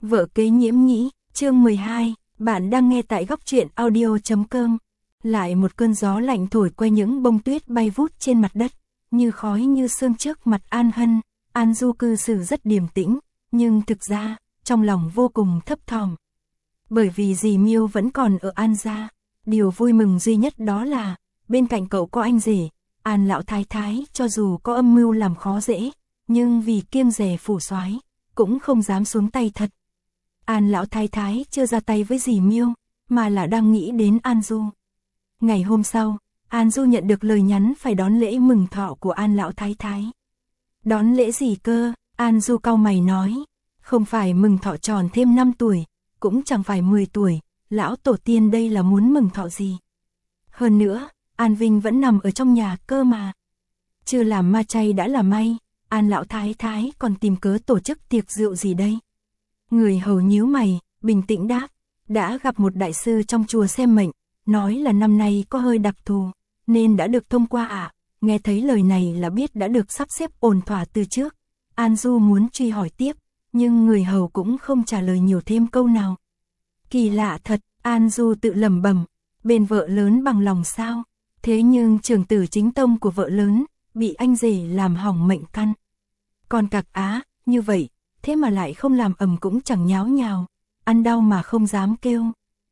Vợ kế Nhiễm Nhĩ, chương 12, bạn đang nghe tại góc truyện audio.com. Lại một cơn gió lạnh thổi qua những bông tuyết bay vút trên mặt đất, như khói như sương trước mặt An Hân. An Du cư xử rất điềm tĩnh, nhưng thực ra, trong lòng vô cùng thấp thỏm. Bởi vì dì Miêu vẫn còn ở An gia, điều vui mừng duy nhất đó là, bên cạnh cậu có anh rể, An lão thái thái, cho dù có âm mưu làm khó dễ, nhưng vì kiêng dè phủ soái, cũng không dám xuống tay thật. An lão thái thái chưa ra tay với dì Miêu, mà là đang nghĩ đến An Du. Ngày hôm sau, An Du nhận được lời nhắn phải đón lễ mừng thọ của An lão thái thái. Đón lễ gì cơ? An Du cau mày nói, không phải mừng thọ tròn thêm 5 tuổi, cũng chẳng phải 10 tuổi, lão tổ tiên đây là muốn mừng thọ gì. Hơn nữa, An Vinh vẫn nằm ở trong nhà cơ mà. Chưa làm ma chay đã là may, An lão thái thái còn tìm cớ tổ chức tiệc rượu gì đây? Người hầu nhíu mày, bình tĩnh đáp, đã gặp một đại sư trong chùa xem mệnh, nói là năm nay có hơi đặc thù, nên đã được thông qua ạ. Nghe thấy lời này là biết đã được sắp xếp ổn thỏa từ trước. An Du muốn truy hỏi tiếp, nhưng người hầu cũng không trả lời nhiều thêm câu nào. Kỳ lạ thật, An Du tự lẩm bẩm, bên vợ lớn bằng lòng sao? Thế nhưng trưởng tử chính tông của vợ lớn, bị anh rể làm hỏng mệnh căn. Còn cặc á, như vậy, thế mà lại không làm ầm cũng chẳng nháo nhào, ăn đau mà không dám kêu.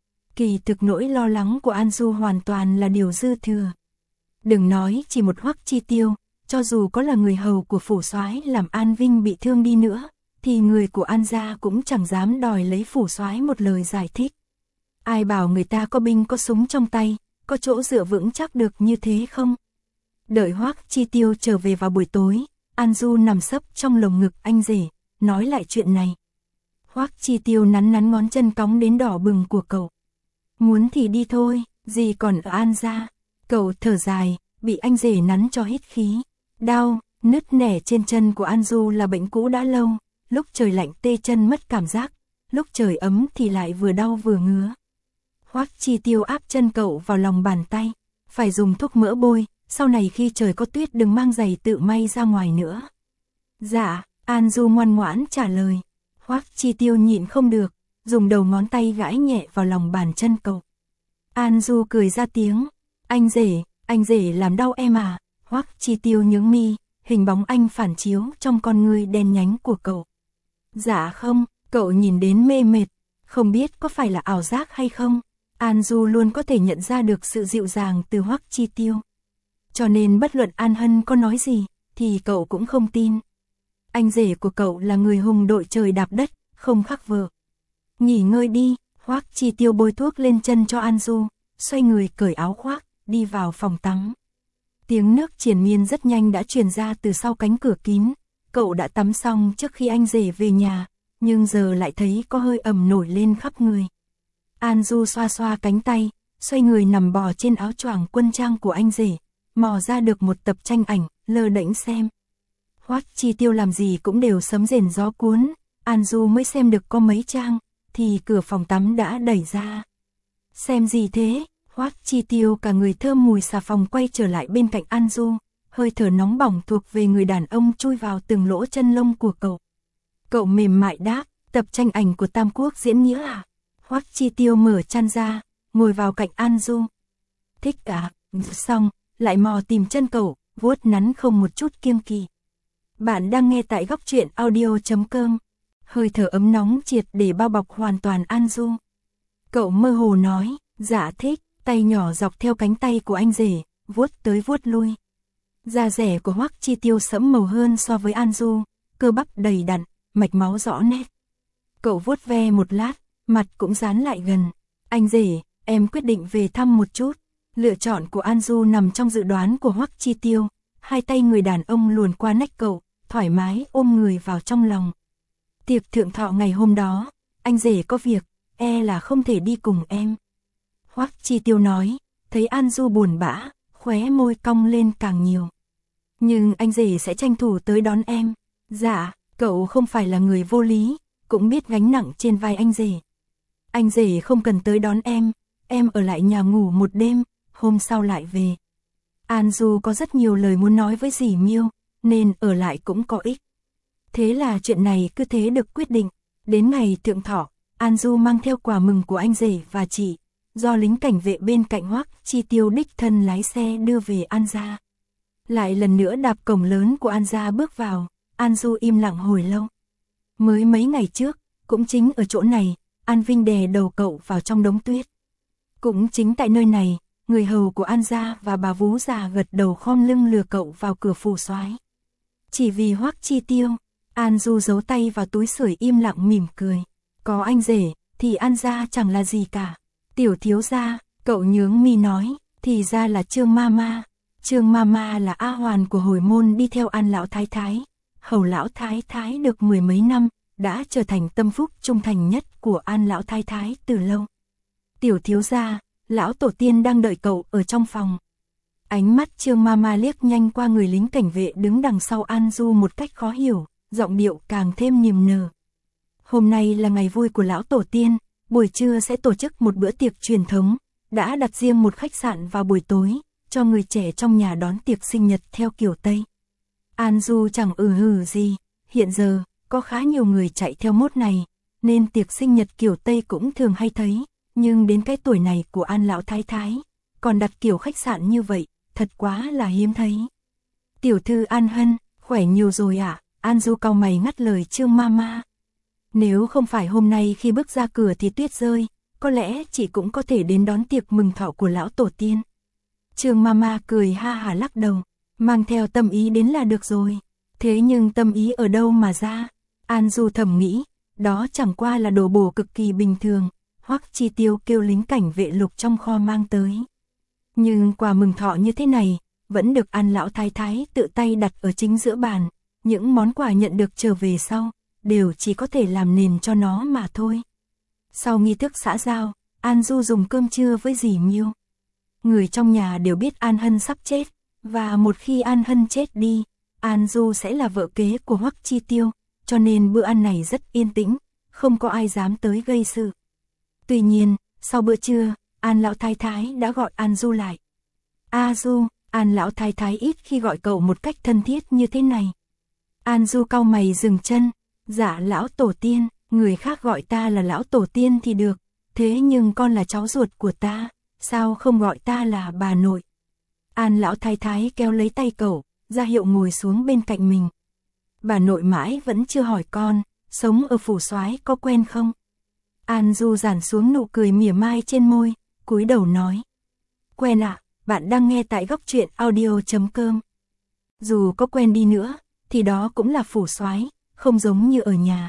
Kỳ thực nỗi lo lắng của An Du hoàn toàn là điều dư thừa. Đừng nói chỉ một Hoắc Chi Tiêu, cho dù có là người hầu của phủ soái làm An Vinh bị thương đi nữa, thì người của An gia cũng chẳng dám đòi lấy phủ soái một lời giải thích. Ai bảo người ta có binh có súng trong tay, có chỗ dựa vững chắc được như thế không? Đợi Hoắc Chi Tiêu trở về vào buổi tối, An Du nằm sấp trong lồng ngực anh rể, nói lại chuyện này. Hoắc Chi Tiêu nắn nắn ngón chân cóng đến đỏ bừng của cậu. Muốn thì đi thôi, gì còn ở An gia. Cậu thở dài, bị anh rể nắn cho hít khí. Đau, nứt nẻ trên chân của An Du là bệnh cũ đã lâu, lúc trời lạnh tê chân mất cảm giác, lúc trời ấm thì lại vừa đau vừa ngứa. Hoắc Chi Tiêu áp chân cậu vào lòng bàn tay, phải dùng thuốc mỡ bôi, sau này khi trời có tuyết đừng mang giày tự may ra ngoài nữa. Dạ, An Du ngoan ngoãn trả lời. Hoắc Chi Tiêu nhịn không được, dùng đầu ngón tay gãi nhẹ vào lòng bàn chân cậu. An Du cười ra tiếng, anh rể làm đau em à? Hoắc Chi Tiêu nhướng mi, hình bóng anh phản chiếu trong con ngươi đen nhánh của cậu. Dạ không, cậu nhìn đến mê mệt, không biết có phải là ảo giác hay không. An Du luôn có thể nhận ra được sự dịu dàng từ Hoắc Chi Tiêu. Cho nên bất luận An Hân có nói gì, thì cậu cũng không tin. Anh rể của cậu là người hùng đội trời đạp đất, không khác vợ. Nghỉ ngơi đi, Hoắc Chi Tiêu bôi thuốc lên chân cho An Du, xoay người cởi áo khoác, đi vào phòng tắm. Tiếng nước triền miên rất nhanh đã truyền ra từ sau cánh cửa kín. Cậu đã tắm xong trước khi anh rể về nhà, nhưng giờ lại thấy có hơi ẩm nổi lên khắp người. An Du xoa xoa cánh tay, xoay người nằm bò trên áo choàng quân trang của anh rể, mò ra được một tập tranh ảnh, lơ đễnh xem. Hoắc Chi Tiêu làm gì cũng đều sấm rền gió cuốn, An Du mới xem được có mấy trang, thì cửa phòng tắm đã đẩy ra. Xem gì thế? Hoắc Chi Tiêu cả người thơm mùi xà phòng quay trở lại bên cạnh An Du, hơi thở nóng bỏng thuộc về người đàn ông chui vào từng lỗ chân lông của cậu. Cậu mềm mại đáp, tập tranh ảnh của Tam Quốc diễn nghĩa à? Hoắc Chi Tiêu mở chăn ra, ngồi vào cạnh An Du. Thích à? Xong, lại mò tìm chân cậu, vuốt nắn không một chút kiêng kỵ. Bạn đang nghe tại góc truyện audio.com. Hơi thở ấm nóng triệt để bao bọc hoàn toàn An Du. Cậu mơ hồ nói, dạ thích, tay nhỏ dọc theo cánh tay của anh rể, vuốt tới vuốt lui. Da rẻ của Hoắc Chi Tiêu sẫm màu hơn so với An Du, cơ bắp đầy đặn, mạch máu rõ nét. Cậu vuốt ve một lát, mặt cũng dán lại gần. Anh rể, em quyết định về thăm một chút. Lựa chọn của An Du nằm trong dự đoán của Hoắc Chi Tiêu. Hai tay người đàn ông luồn qua nách cậu, thoải mái ôm người vào trong lòng. Tiệc thượng thọ ngày hôm đó, anh rể có việc, là không thể đi cùng em. Hoắc Chi Tiêu nói, thấy An Du buồn bã, khóe môi cong lên càng nhiều. Nhưng anh rể sẽ tranh thủ tới đón em. Dạ, cậu không phải là người vô lý, cũng biết gánh nặng trên vai anh rể. Anh rể không cần tới đón em ở lại nhà ngủ một đêm, hôm sau lại về. An Du có rất nhiều lời muốn nói với dì Miêu, nên ở lại cũng có ích. Thế là chuyện này cứ thế được quyết định. Đến ngày thượng thọ, An Du mang theo quà mừng của anh rể và chị, do lính cảnh vệ bên cạnh Hoắc Chi Tiêu đích thân lái xe đưa về An gia. Lại lần nữa đạp cổng lớn của An gia bước vào, An Du im lặng hồi lâu. Mới mấy ngày trước, cũng chính ở chỗ này, An Vinh đè đầu cậu vào trong đống tuyết. Cũng chính tại nơi này, người hầu của An gia và bà vú già gật đầu khom lưng lừa cậu vào cửa phủ soái. Chỉ vì Hoắc Chi Tiêu, An Du giấu tay vào túi sưởi im lặng mỉm cười. Có anh rể, thì An gia chẳng là gì cả. Tiểu thiếu gia, cậu nhướng mi nói, thì ra là Trương Mama. Trương Mama là A Hoàn của hồi môn đi theo An lão thái thái. Hầu lão thái thái được mười mấy năm, đã trở thành tâm phúc trung thành nhất của An lão thái thái từ lâu. Tiểu thiếu gia, lão tổ tiên đang đợi cậu ở trong phòng. Ánh mắt Trương Mama liếc nhanh qua người lính cảnh vệ đứng đằng sau An Du một cách khó hiểu, giọng điệu càng thêm niềm nở. Hôm nay là ngày vui của lão tổ tiên, buổi trưa sẽ tổ chức một bữa tiệc truyền thống, đã đặt riêng một khách sạn vào buổi tối, cho người trẻ trong nhà đón tiệc sinh nhật theo kiểu Tây. An Du chẳng hừ gì, hiện giờ, có khá nhiều người chạy theo mốt này, nên tiệc sinh nhật kiểu Tây cũng thường hay thấy, nhưng đến cái tuổi này của An lão thái thái, còn đặt kiểu khách sạn như vậy, thật quá là hiếm thấy. Tiểu thư An Hân, khỏe nhiều rồi ạ, An Du cau mày ngắt lời Trương Mama. Nếu không phải hôm nay khi bước ra cửa thì tuyết rơi, có lẽ chị cũng có thể đến đón tiệc mừng thọ của lão tổ tiên. Trương Mama cười ha hả lắc đầu, mang theo tâm ý đến là được rồi. Thế nhưng tâm ý ở đâu mà ra? An Du thầm nghĩ, đó chẳng qua là đồ bổ cực kỳ bình thường, Hoắc Chi Tiêu kêu lính cảnh vệ lục trong kho mang tới. Nhưng quà mừng thọ như thế này, vẫn được An lão thái thái tự tay đặt ở chính giữa bàn, những món quà nhận được trở về sau, đều chỉ có thể làm nền cho nó mà thôi. Sau nghi thức xã giao, An Du dùng cơm trưa với dì Miêu. Người trong nhà đều biết An Hân sắp chết, và một khi An Hân chết đi, An Du sẽ là vợ kế của Hoắc Chi Tiêu, cho nên bữa ăn này rất yên tĩnh, không có ai dám tới gây sự. Tuy nhiên, sau bữa trưa, An lão thái thái đã gọi An Du lại. A Du, An lão thái thái ít khi gọi cậu một cách thân thiết như thế này. An Du cau mày dừng chân, dạ lão tổ tiên, người khác gọi ta là lão tổ tiên thì được, thế nhưng con là cháu ruột của ta, sao không gọi ta là bà nội. An lão thái thái kéo lấy tay cậu, ra hiệu ngồi xuống bên cạnh mình. Bà nội mãi vẫn chưa hỏi con, sống ở phủ soái có quen không? An Du giản xuống nụ cười mỉa mai trên môi, cúi đầu nói. Quen ạ, bạn đang nghe tại góc truyện audio.com. Dù có quen đi nữa, thì đó cũng là phủ soái, không giống như ở nhà.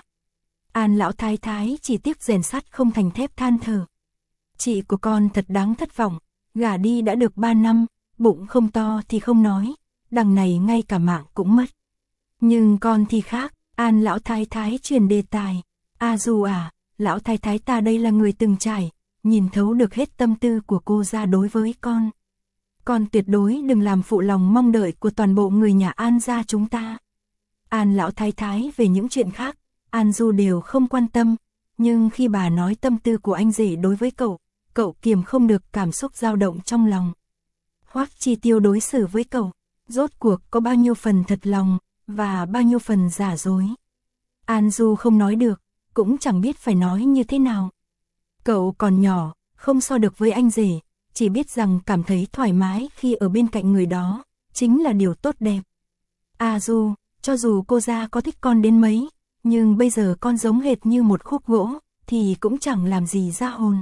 An lão thái thái chỉ tiếc rèn sắt không thành thép than thở. Chị của con thật đáng thất vọng, gả đi đã được 3 năm, bụng không to thì không nói, đằng này ngay cả mạng cũng mất. Nhưng con thì khác, An lão thái thái truyền đề tài. A Du à, lão thái thái ta đây là người từng trải, nhìn thấu được hết tâm tư của cô ra đối với con. Con tuyệt đối đừng làm phụ lòng mong đợi của toàn bộ người nhà An gia chúng ta. An lão thái thái về những chuyện khác, An Du đều không quan tâm, nhưng khi bà nói tâm tư của anh rể đối với cậu, cậu kiềm không được cảm xúc dao động trong lòng. Hoắc Chi Tiêu đối xử với cậu, rốt cuộc có bao nhiêu phần thật lòng, và bao nhiêu phần giả dối. An Du không nói được, cũng chẳng biết phải nói như thế nào. Cậu còn nhỏ, không so được với anh rể, chỉ biết rằng cảm thấy thoải mái khi ở bên cạnh người đó, chính là điều tốt đẹp. A Du, cho dù cô gia có thích con đến mấy, nhưng bây giờ con giống hệt như một khúc gỗ, thì cũng chẳng làm gì ra hồn.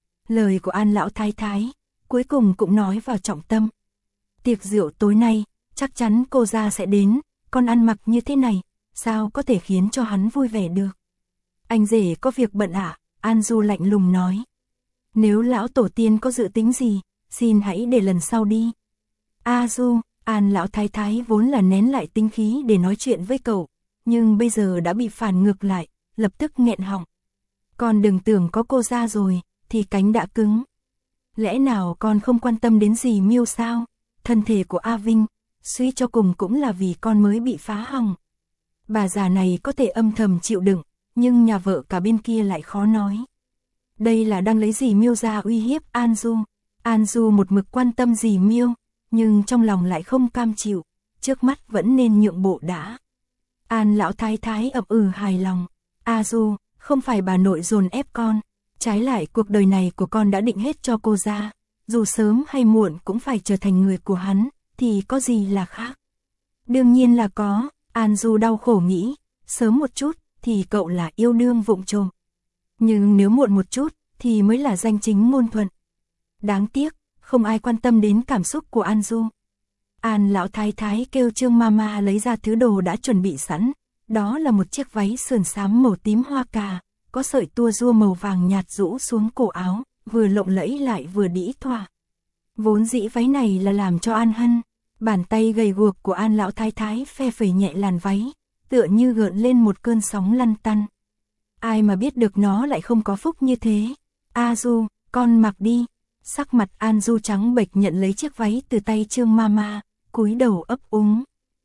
Lời của An lão thái thái, cuối cùng cũng nói vào trọng tâm. Tiệc rượu tối nay, chắc chắn cô gia sẽ đến, con ăn mặc như thế này, sao có thể khiến cho hắn vui vẻ được. Anh rể có việc bận ạ, An Du lạnh lùng nói. Nếu lão tổ tiên có dự tính gì, xin hãy để lần sau đi. A Du, An lão thái thái vốn là nén lại tính khí để nói chuyện với cậu, nhưng bây giờ đã bị phản ngược lại, lập tức nghẹn họng. Con đừng tưởng có cô ra rồi, thì cánh đã cứng. Lẽ nào con không quan tâm đến dì Miêu sao? Thân thể của A Vinh, suy cho cùng cũng là vì con mới bị phá hỏng. Bà già này có thể âm thầm chịu đựng, nhưng nhà vợ cả bên kia lại khó nói. Đây là đang lấy dì Miêu ra uy hiếp An Du. An Du một mực quan tâm dì Miêu, nhưng trong lòng lại không cam chịu, trước mắt vẫn nên nhượng bộ đã. An lão thái thái ậm hài lòng. A Du, Không phải bà nội dồn ép con, trái lại cuộc đời này của con đã định hết cho cô ra, dù sớm hay muộn cũng phải trở thành người của hắn, thì có gì là khác. Đương nhiên là có, An Du đau khổ nghĩ, sớm một chút thì cậu là yêu đương vụng trộm. Nhưng nếu muộn một chút thì mới là danh chính ngôn thuận. Đáng tiếc, không ai quan tâm đến cảm xúc của An Du. An lão thái thái kêu Trương Mama lấy ra thứ đồ đã chuẩn bị sẵn, đó là một chiếc váy sườn xám màu tím hoa cà, có sợi tua rua màu vàng nhạt rũ xuống cổ áo, vừa lộng lẫy lại vừa đĩ thoa. Vốn dĩ váy này là làm cho An Hân, bàn tay gầy guộc của An lão thái thái phe phẩy nhẹ làn váy, tựa như gợn lên một cơn sóng lăn tăn. Ai mà biết được nó lại không có phúc như thế. A Du, con mặc đi. Sắc mặt An Du trắng bệch nhận lấy chiếc váy từ tay Trương Mama, cúi đầu ấp úng.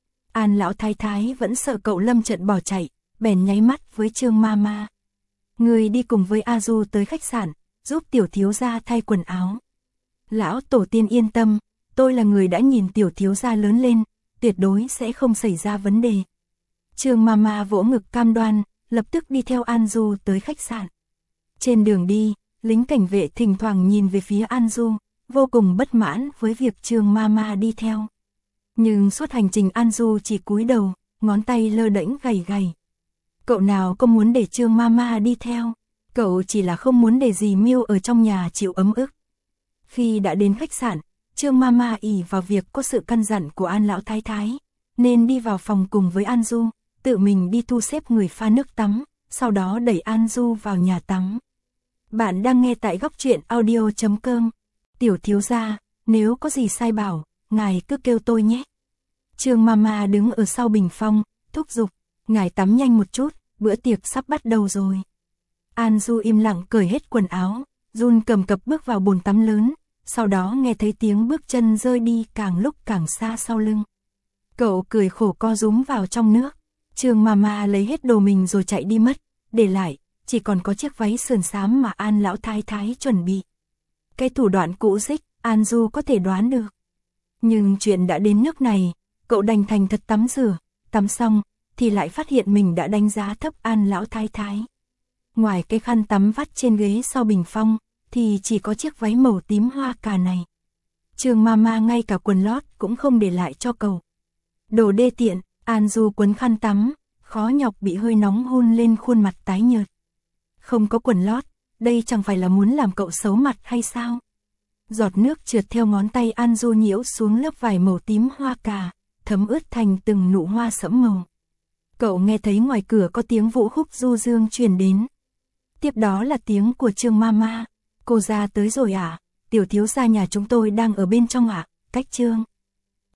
An lão thái thái vẫn sợ cậu lâm trận bỏ chạy, bèn nháy mắt với Trương Mama. Người đi cùng với A Du tới khách sạn, giúp tiểu thiếu gia thay quần áo. Lão tổ tiên yên tâm, tôi là người đã nhìn tiểu thiếu gia lớn lên, tuyệt đối sẽ không xảy ra vấn đề. Trương Mama vỗ ngực cam đoan, lập tức đi theo An Du tới khách sạn. Trên đường đi, lính cảnh vệ thỉnh thoảng nhìn về phía An Du, vô cùng bất mãn với việc Trương Mama đi theo. Nhưng suốt hành trình An Du chỉ cúi đầu, ngón tay lơ đễnh gầy gầy. Cậu nào có muốn để Trương Mama đi theo, cậu chỉ là không muốn để dì Miêu ở trong nhà chịu ấm ức. Khi đã đến khách sạn, Trương Mama ỷ vào việc có sự căn dặn của An lão thái thái, nên đi vào phòng cùng với An Du, tự mình đi thu xếp người pha nước tắm, sau đó đẩy An Du vào nhà tắm. Bạn đang nghe tại góc truyện audio.com. Tiểu thiếu gia, nếu có gì sai bảo, ngài cứ kêu tôi nhé. Trương Mama đứng ở sau bình phong, thúc giục, ngài tắm nhanh một chút, bữa tiệc sắp bắt đầu rồi. An Du im lặng cởi hết quần áo, run cầm cập bước vào bồn tắm lớn, sau đó nghe thấy tiếng bước chân rơi đi càng lúc càng xa sau lưng. Cậu cười khổ co rúm vào trong nước. Trương Mama lấy hết đồ mình rồi chạy đi mất, để lại chỉ còn có chiếc váy sườn xám mà An lão thái thái chuẩn bị. Cái thủ đoạn cũ dích, An Du có thể đoán được. Nhưng chuyện đã đến nước này, cậu đành thành thật tắm rửa, tắm xong thì lại phát hiện mình đã đánh giá thấp An lão thái thái. Ngoài cái khăn tắm vắt trên ghế sau bình phong, thì chỉ có chiếc váy màu tím hoa cà này. Trương Mama ngay cả quần lót cũng không để lại cho cậu. Đồ đê tiện, An Du quấn khăn tắm, khó nhọc bị hơi nóng hun lên khuôn mặt tái nhợt. Không có quần lót, đây chẳng phải là muốn làm cậu xấu mặt hay sao? Giọt nước trượt theo ngón tay An Du nhiễu xuống lớp vải màu tím hoa cà, thấm ướt thành từng nụ hoa sẫm màu. Cậu nghe thấy ngoài cửa có tiếng vũ khúc du dương truyền đến. Tiếp đó là tiếng của Trương Mama. Cô ra tới rồi ạ, tiểu thiếu gia nhà chúng tôi đang ở bên trong ạ, cách Trương.